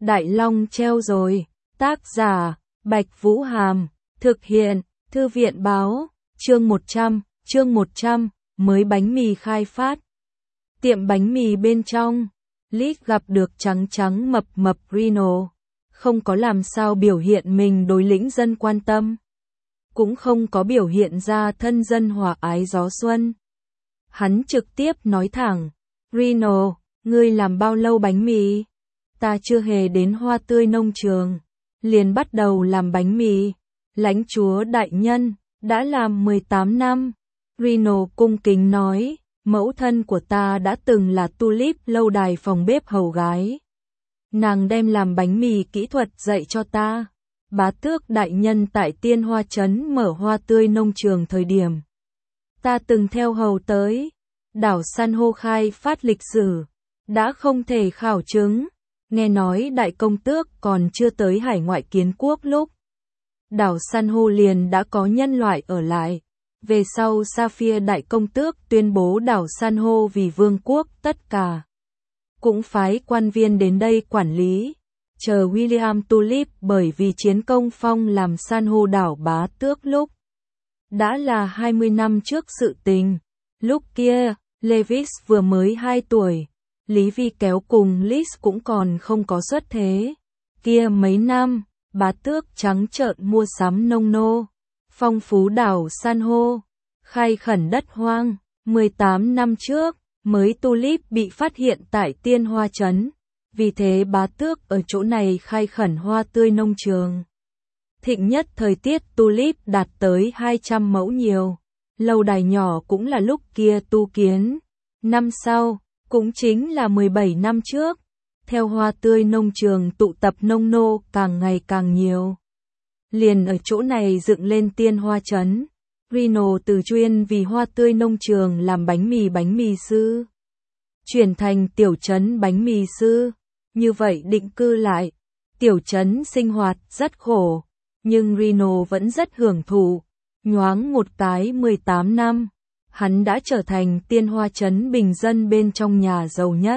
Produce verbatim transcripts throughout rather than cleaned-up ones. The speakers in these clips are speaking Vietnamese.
Đại Long treo rồi. Tác giả, Bạch Vũ Hàm. Thực hiện, Thư viện Báo. Chương một trăm, chương một trăm, mới bánh mì khai phát. Tiệm bánh mì bên trong, Liz gặp được trắng trắng mập mập Reno. Không có làm sao biểu hiện mình đối lĩnh dân quan tâm. Cũng không có biểu hiện ra thân dân hòa ái gió xuân. Hắn trực tiếp nói thẳng, Reno, ngươi làm bao lâu bánh mì? Ta chưa hề đến Hoa Tươi nông trường, liền bắt đầu làm bánh mì. Lãnh chúa đại nhân, đã làm mười tám năm. Reno cung kính nói, mẫu thân của ta đã từng là Tulip lâu đài phòng bếp hầu gái. Nàng đem làm bánh mì kỹ thuật dạy cho ta. Bá tước đại nhân tại Tiên Hoa Trấn mở Hoa Tươi nông trường thời điểm. Ta từng theo hầu tới. Đảo san hô khai phát lịch sử. Đã không thể khảo chứng. Nghe nói đại công tước còn chưa tới hải ngoại kiến quốc lúc. Đảo san hô liền đã có nhân loại ở lại. Về sau Sapphire đại công tước tuyên bố đảo san hô vì vương quốc tất cả. Cũng phái quan viên đến đây quản lý. Chờ William Tulip bởi vì chiến công phong làm san hô đảo bá tước lúc. Đã là hai mươi năm trước sự tình. Lúc kia, Lewis vừa mới hai tuổi. Lý Vi kéo cùng Liz cũng còn không có xuất thế. Kia mấy năm, bá tước trắng trợn mua sắm nông nô. Phong phú đảo san hô. Khai khẩn đất hoang. mười tám năm trước, mới Tulip bị phát hiện tại Tiên Hoa Trấn. Vì thế bá tước ở chỗ này khai khẩn Hoa Tươi nông trường. Thịnh nhất thời tiết Tulip đạt tới hai trăm mẫu nhiều. Lâu đài nhỏ cũng là lúc kia tu kiến. Năm sau, cũng chính là mười bảy năm trước. Theo Hoa Tươi nông trường tụ tập nông nô càng ngày càng nhiều. Liền ở chỗ này dựng lên Tiên Hoa Trấn. Reno từ chuyên vì Hoa Tươi nông trường làm bánh mì bánh mì sư. Chuyển thành tiểu trấn bánh mì sư. Như vậy định cư lại. Tiểu trấn sinh hoạt rất khổ. Nhưng Reno vẫn rất hưởng thụ. Nhoáng một cái mười tám năm. Hắn đã trở thành Tiên Hoa Trấn bình dân bên trong nhà giàu nhất.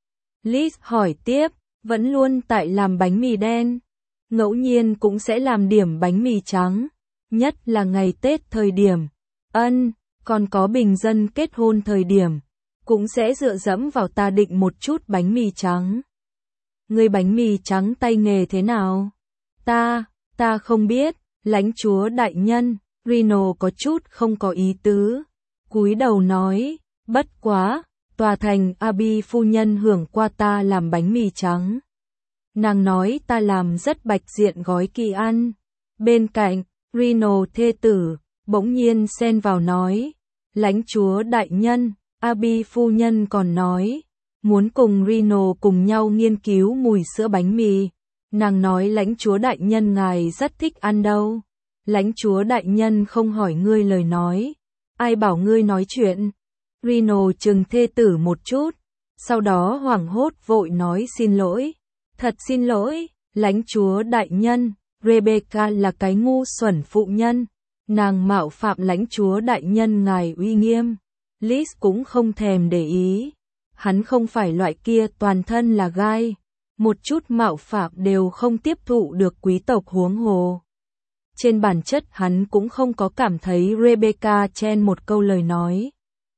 Liz hỏi tiếp, vẫn luôn tại làm bánh mì đen. Ngẫu nhiên cũng sẽ làm điểm bánh mì trắng. Nhất là ngày Tết thời điểm. Ân, còn có bình dân kết hôn thời điểm. Cũng sẽ dựa dẫm vào ta định một chút bánh mì trắng. Người bánh mì trắng tay nghề thế nào? Ta, ta không biết, lãnh chúa đại nhân. Reno có chút không có ý tứ. Cúi đầu nói, bất quá, tòa thành Abby phu nhân hưởng qua ta làm bánh mì trắng. Nàng nói ta làm rất bạch diện gói kỳ ăn. Bên cạnh, Reno thê tử, bỗng nhiên xen vào nói, lãnh chúa đại nhân, Abby phu nhân còn nói, muốn cùng Reno cùng nhau nghiên cứu mùi sữa bánh mì. Nàng nói lãnh chúa đại nhân ngài rất thích ăn đâu. Lãnh chúa đại nhân không hỏi ngươi lời nói. Ai bảo ngươi nói chuyện? Reno chừng thê tử một chút. Sau đó hoảng hốt vội nói xin lỗi. Thật xin lỗi, lãnh chúa đại nhân. Rebecca là cái ngu xuẩn phụ nhân. Nàng mạo phạm lãnh chúa đại nhân ngài uy nghiêm. Liz cũng không thèm để ý. Hắn không phải loại kia toàn thân là gai. Một chút mạo phạm đều không tiếp thụ được quý tộc huống hồ. Trên bản chất hắn cũng không có cảm thấy Rebecca chen một câu lời nói.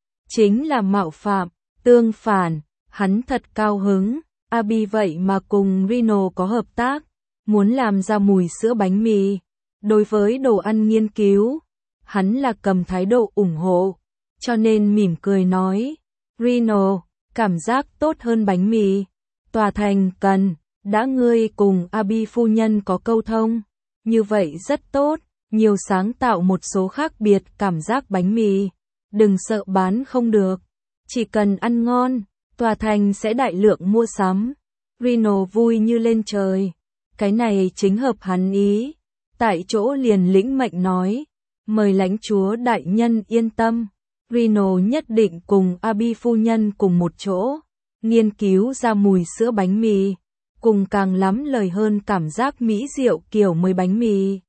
Chính là mạo phạm, tương phản, hắn thật cao hứng. Abby vậy mà cùng Reno có hợp tác, muốn làm ra mùi sữa bánh mì. Đối với đồ ăn nghiên cứu, hắn là cầm thái độ ủng hộ, cho nên mỉm cười nói, Reno, cảm giác tốt hơn bánh mì. Tòa thành cần, đã ngươi cùng Abby phu nhân có câu thông. Như vậy rất tốt, nhiều sáng tạo một số khác biệt cảm giác bánh mì. Đừng sợ bán không được, chỉ cần ăn ngon, tòa thành sẽ đại lượng mua sắm. Reno vui như lên trời, cái này chính hợp hắn ý. Tại chỗ liền lĩnh mệnh nói, mời lãnh chúa đại nhân yên tâm. Reno nhất định cùng Abby phu nhân cùng một chỗ, nghiên cứu ra mùi sữa bánh mì. Cùng càng lắm lời hơn cảm giác mỹ diệu kiểu mới bánh mì.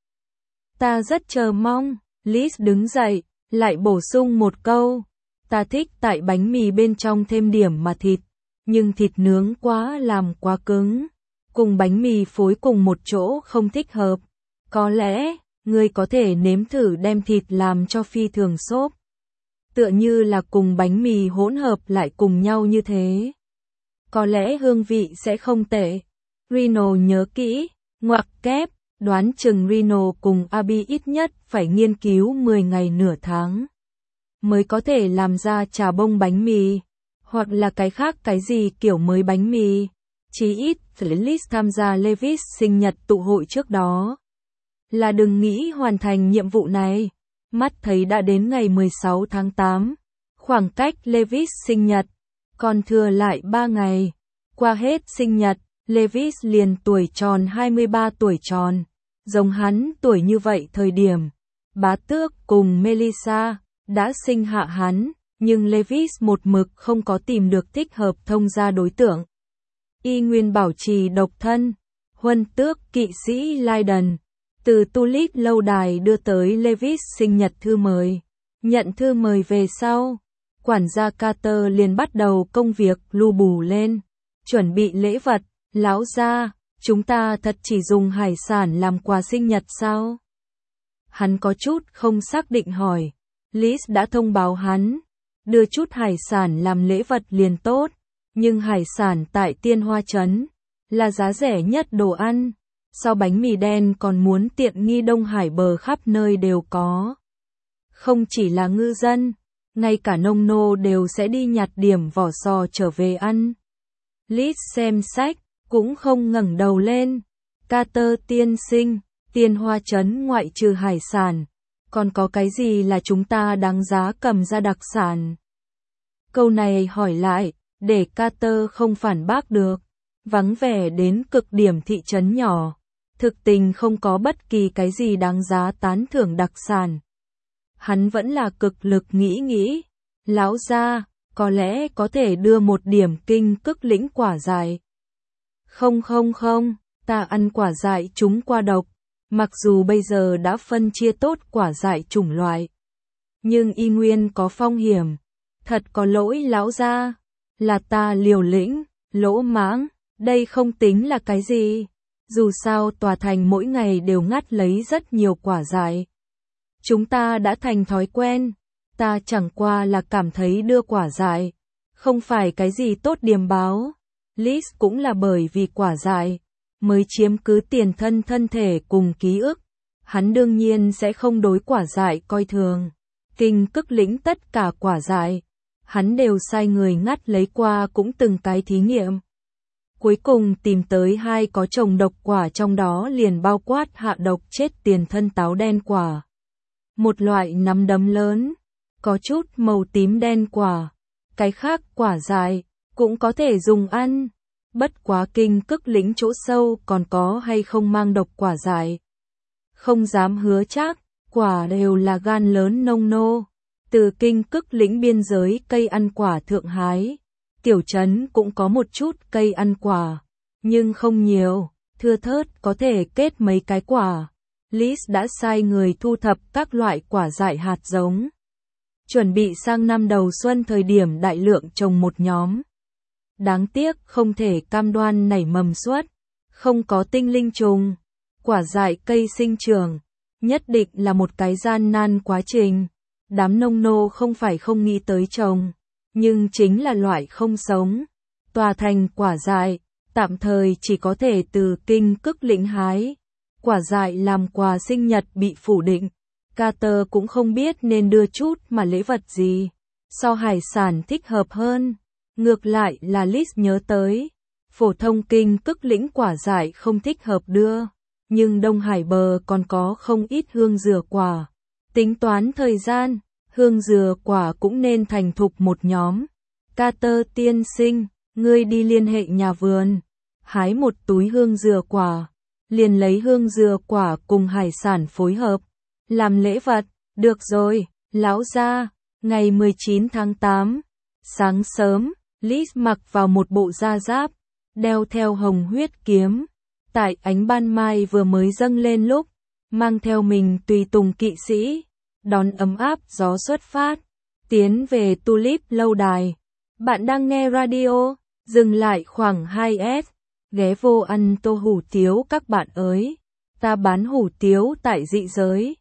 Ta rất chờ mong. Liz đứng dậy, lại bổ sung một câu. Ta thích tại bánh mì bên trong thêm điểm mà thịt, nhưng thịt nướng quá làm quá cứng. cùng bánh mì phối cùng một chỗ không thích hợp. Có lẽ, ngươi có thể nếm thử đem thịt làm cho phi thường xốp. Tựa như là cùng bánh mì hỗn hợp lại cùng nhau như thế. Có lẽ hương vị sẽ không tệ. Rino nhớ kỹ, ngoặc kép, đoán chừng Rino cùng Abby ít nhất phải nghiên cứu mười ngày nửa tháng. Mới có thể làm ra trà bông bánh mì, hoặc là cái khác cái gì kiểu mới bánh mì. Chí ít, Liz tham gia Levis sinh nhật tụ hội trước đó. Là đừng nghĩ hoàn thành nhiệm vụ này. Mắt thấy đã đến ngày mười sáu tháng tám. Khoảng cách Levis sinh nhật, còn thừa lại ba ngày. Qua hết sinh nhật, Levis liền tuổi tròn hai mươi ba tuổi tròn. Giống hắn tuổi như vậy thời điểm. Bá tước cùng Melissa đã sinh hạ hắn, nhưng Levis một mực không có tìm được thích hợp thông gia đối tượng. Y nguyên bảo trì độc thân. Huân tước kỵ sĩ Leiden từ Tulip lâu đài đưa tới Levis sinh nhật thư mời. Nhận thư mời về sau, quản gia Carter liền bắt đầu công việc lu bù lên, chuẩn bị lễ vật. Lão gia, chúng ta thật chỉ dùng hải sản làm quà sinh nhật sao? Hắn có chút không xác định hỏi. Liz đã thông báo hắn, đưa chút hải sản làm lễ vật liền tốt, nhưng hải sản tại Tiên Hoa Trấn là giá rẻ nhất đồ ăn. Sau bánh mì đen còn muốn tiện nghi Đông Hải bờ khắp nơi đều có. Không chỉ là ngư dân, ngay cả nông nô đều sẽ đi nhặt điểm vỏ sò trở về ăn. Liz xem sách, cũng không ngẩng đầu lên. Carter tiên sinh, Tiên Hoa Trấn ngoại trừ hải sản, còn có cái gì là chúng ta đáng giá cầm ra đặc sản? Câu này hỏi lại, để Carter không phản bác được. Vắng vẻ đến cực điểm thị trấn nhỏ, thực tình không có bất kỳ cái gì đáng giá tán thưởng đặc sản. Hắn vẫn là cực lực nghĩ nghĩ. Lão gia, có lẽ có thể đưa một điểm kinh cức lĩnh quả dại. Không không không, ta ăn quả dại chúng qua độc. Mặc dù bây giờ đã phân chia tốt quả dại chủng loại, nhưng y nguyên có phong hiểm. Thật có lỗi lão gia, là ta liều lĩnh, lỗ mãng, đây không tính là cái gì. Dù sao tòa thành mỗi ngày đều ngắt lấy rất nhiều quả dại. Chúng ta đã thành thói quen, ta chẳng qua là cảm thấy đưa quả dại không phải cái gì tốt điềm báo. Liz cũng là bởi vì quả dại mới chiếm cứ tiền thân thân thể cùng ký ức. Hắn đương nhiên sẽ không đối quả dại coi thường. Kinh cức lĩnh tất cả quả dại, hắn đều sai người ngắt lấy qua cũng từng cái thí nghiệm. Cuối cùng tìm tới hai có trồng độc quả, trong đó liền bao quát hạ độc chết tiền thân táo đen quả. Một loại nắm đấm lớn, có chút màu tím đen quả. Cái khác quả dại cũng có thể dùng ăn. Bất quá kinh cức lĩnh chỗ sâu còn có hay không mang độc quả dại, không dám hứa chắc. Quả đều là gan lớn nông nô, từ kinh cức lĩnh biên giới cây ăn quả thượng hái. Tiểu trấn cũng có một chút cây ăn quả, nhưng không nhiều, thưa thớt có thể kết mấy cái quả. Liz đã sai người thu thập các loại quả dại hạt giống, chuẩn bị sang năm đầu xuân thời điểm đại lượng trồng một nhóm. Đáng tiếc không thể cam đoan nảy mầm suốt, không có tinh linh trùng. Quả dại cây sinh trưởng, nhất định là một cái gian nan quá trình. Đám nông nô không phải không nghĩ tới trồng, nhưng chính là loại không sống. Tòa thành quả dại, tạm thời chỉ có thể từ kinh cức lĩnh hái. Quả dại làm quà sinh nhật bị phủ định. Carter cũng không biết nên đưa chút mà lễ vật gì. So hải sản thích hợp hơn. Ngược lại là Liz nhớ tới, phổ thông kinh cức lĩnh quả dại không thích hợp đưa. Nhưng Đông Hải bờ còn có không ít hương dừa quả. Tính toán thời gian, hương dừa quả cũng nên thành thục một nhóm. Carter tiên sinh, ngươi đi liên hệ nhà vườn, hái một túi hương dừa quả, liền lấy hương dừa quả cùng hải sản phối hợp, làm lễ vật. Được rồi, lão gia. Ngày mười chín tháng tám, sáng sớm, Liz mặc vào một bộ da giáp, đeo theo hồng huyết kiếm. Tại ánh ban mai vừa mới dâng lên lúc, mang theo mình tùy tùng kỵ sĩ, đón ấm áp gió xuất phát, tiến về Tulip lâu đài. Bạn đang nghe radio, dừng lại khoảng hai s, ghé vô ăn tô hủ tiếu các bạn ơi. Ta bán hủ tiếu tại dị giới.